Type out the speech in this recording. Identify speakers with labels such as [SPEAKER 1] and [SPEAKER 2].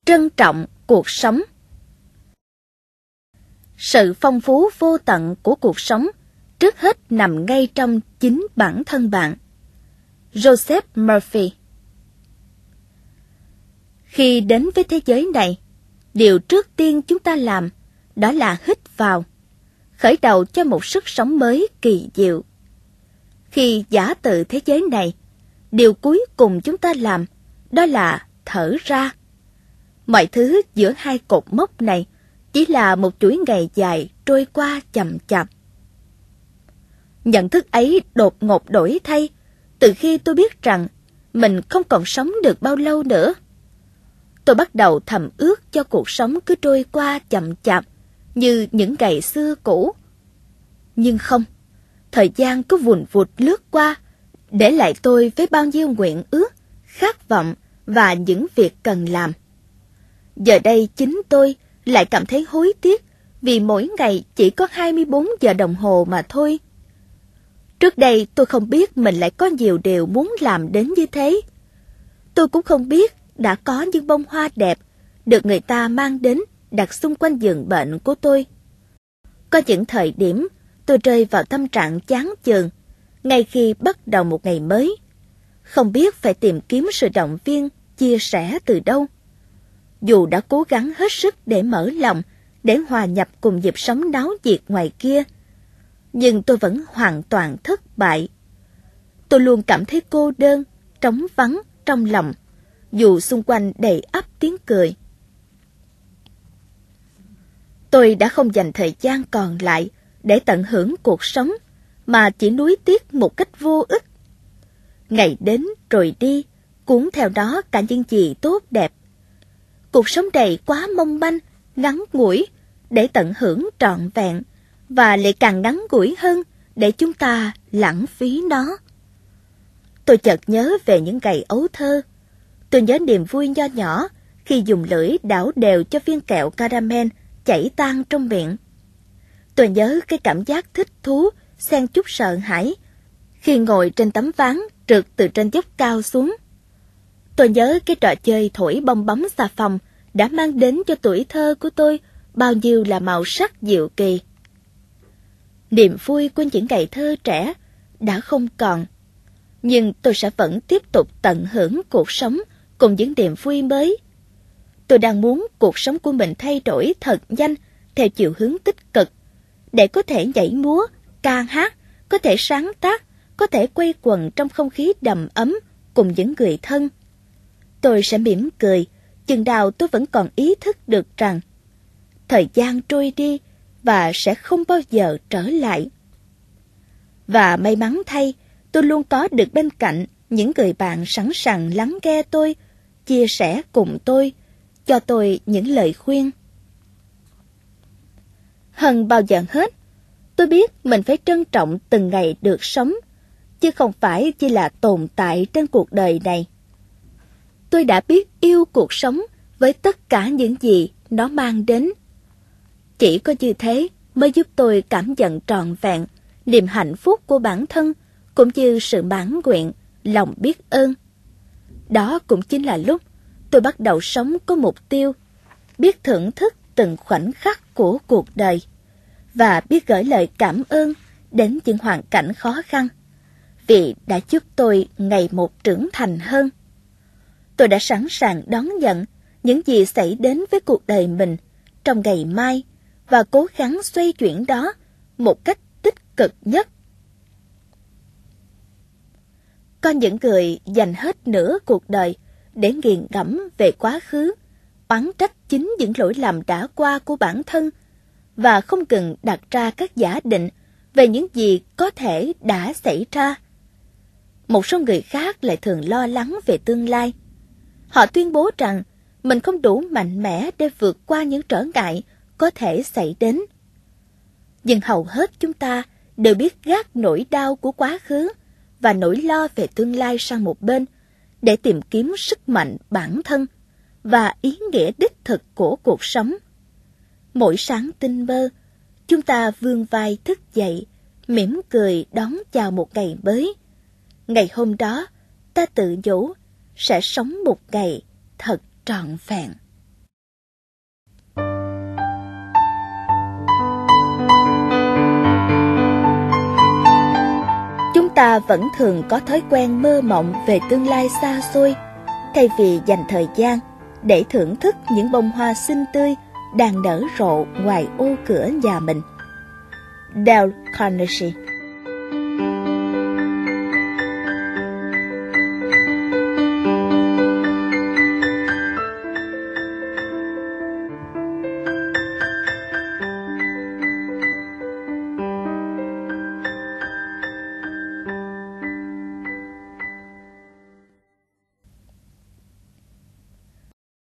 [SPEAKER 1] Trân trọng cuộc sống. Sự phong phú vô tận của cuộc sống trước hết nằm ngay trong chính bản thân bạn. Joseph Murphy. Khi đến với thế giới này, điều trước tiên chúng ta làm đó là hít vào, khởi đầu cho một sức sống mới kỳ diệu. Khi giả từ thế giới này, điều cuối cùng chúng ta làm đó là thở ra. Mọi thứ giữa hai cột mốc này chỉ là một chuỗi ngày dài trôi qua chậm chạp. Nhận thức ấy đột ngột đổi thay từ khi tôi biết rằng mình không còn sống được bao lâu nữa. Tôi bắt đầu thầm ước cho cuộc sống cứ trôi qua chậm chạp như những ngày xưa cũ. Nhưng không, thời gian cứ vùn vụt lướt qua, để lại tôi với bao nhiêu nguyện ước, khát vọng và những việc cần làm. Giờ đây chính tôi lại cảm thấy hối tiếc vì mỗi ngày chỉ có 24 giờ đồng hồ mà thôi. Trước đây tôi không biết mình lại có nhiều điều muốn làm đến như thế. Tôi cũng không biết đã có những bông hoa đẹp được người ta mang đến đặt xung quanh giường bệnh của tôi. Có những thời điểm tôi rơi vào tâm trạng chán chường ngay khi bắt đầu một ngày mới, không biết phải tìm kiếm sự động viên, chia sẻ từ đâu. Dù đã cố gắng hết sức để mở lòng, để hòa nhập cùng nhịp sống náo nhiệt ngoài kia, nhưng tôi vẫn hoàn toàn thất bại. Tôi luôn cảm thấy cô đơn, trống vắng trong lòng, dù xung quanh đầy ắp tiếng cười. Tôi đã không dành thời gian còn lại để tận hưởng cuộc sống, mà chỉ nuối tiếc một cách vô ích. Ngày đến rồi đi, cuốn theo đó cả những gì tốt đẹp. Cuộc sống đầy quá mong manh, ngắn ngủi để tận hưởng trọn vẹn, và lại càng ngắn ngủi hơn để chúng ta lãng phí nó. Tôi chợt nhớ về những ngày ấu thơ. Tôi nhớ niềm vui nho nhỏ khi dùng lưỡi đảo đều cho viên kẹo caramel chảy tan trong miệng. Tôi nhớ cái cảm giác thích thú xen chút sợ hãi khi ngồi trên tấm ván trượt từ trên dốc cao xuống. Tôi nhớ cái trò chơi thổi bong bóng xà phòng đã mang đến cho tuổi thơ của tôi bao nhiêu là màu sắc diệu kỳ. Niềm vui của những ngày thơ trẻ đã không còn, nhưng tôi sẽ vẫn tiếp tục tận hưởng cuộc sống cùng những niềm vui mới. Tôi đang muốn cuộc sống của mình thay đổi thật nhanh theo chiều hướng tích cực, để có thể nhảy múa, ca hát, có thể sáng tác, có thể quây quần trong không khí đầm ấm cùng những người thân. Tôi sẽ mỉm cười, chừng nào tôi vẫn còn ý thức được rằng thời gian trôi đi và sẽ không bao giờ trở lại. Và may mắn thay, tôi luôn có được bên cạnh những người bạn sẵn sàng lắng nghe tôi, chia sẻ cùng tôi, cho tôi những lời khuyên. Hơn bao giờ hết, tôi biết mình phải trân trọng từng ngày được sống, chứ không phải chỉ là tồn tại trên cuộc đời này. Tôi đã biết yêu cuộc sống với tất cả những gì nó mang đến. Chỉ có như thế mới giúp tôi cảm nhận trọn vẹn niềm hạnh phúc của bản thân, cũng như sự mãn nguyện, lòng biết ơn. Đó cũng chính là lúc tôi bắt đầu sống có mục tiêu, biết thưởng thức từng khoảnh khắc của cuộc đời, và biết gửi lời cảm ơn đến những hoàn cảnh khó khăn, vì đã giúp tôi ngày một trưởng thành hơn. Tôi đã sẵn sàng đón nhận những gì xảy đến với cuộc đời mình trong ngày mai, và cố gắng xoay chuyển đó một cách tích cực nhất. Có những người dành hết nửa cuộc đời để nghiền ngẫm về quá khứ, oán trách chính những lỗi lầm đã qua của bản thân, và không ngừng đặt ra các giả định về những gì có thể đã xảy ra. Một số người khác lại thường lo lắng về tương lai. Họ tuyên bố rằng mình không đủ mạnh mẽ để vượt qua những trở ngại có thể xảy đến. Nhưng hầu hết chúng ta đều biết gác nỗi đau của quá khứ và nỗi lo về tương lai sang một bên, để tìm kiếm sức mạnh bản thân và ý nghĩa đích thực của cuộc sống. Mỗi sáng tinh mơ, chúng ta vươn vai thức dậy, mỉm cười đón chào một ngày mới. Ngày hôm đó, ta tự nhủ sẽ sống một ngày thật trọn vẹn. ta vẫn thường có thói quen mơ mộng về tương lai xa xôi, thay vì dành thời gian để thưởng thức những bông hoa xinh tươi đang nở rộ ngoài ô cửa nhà mình. Dale Carnegie.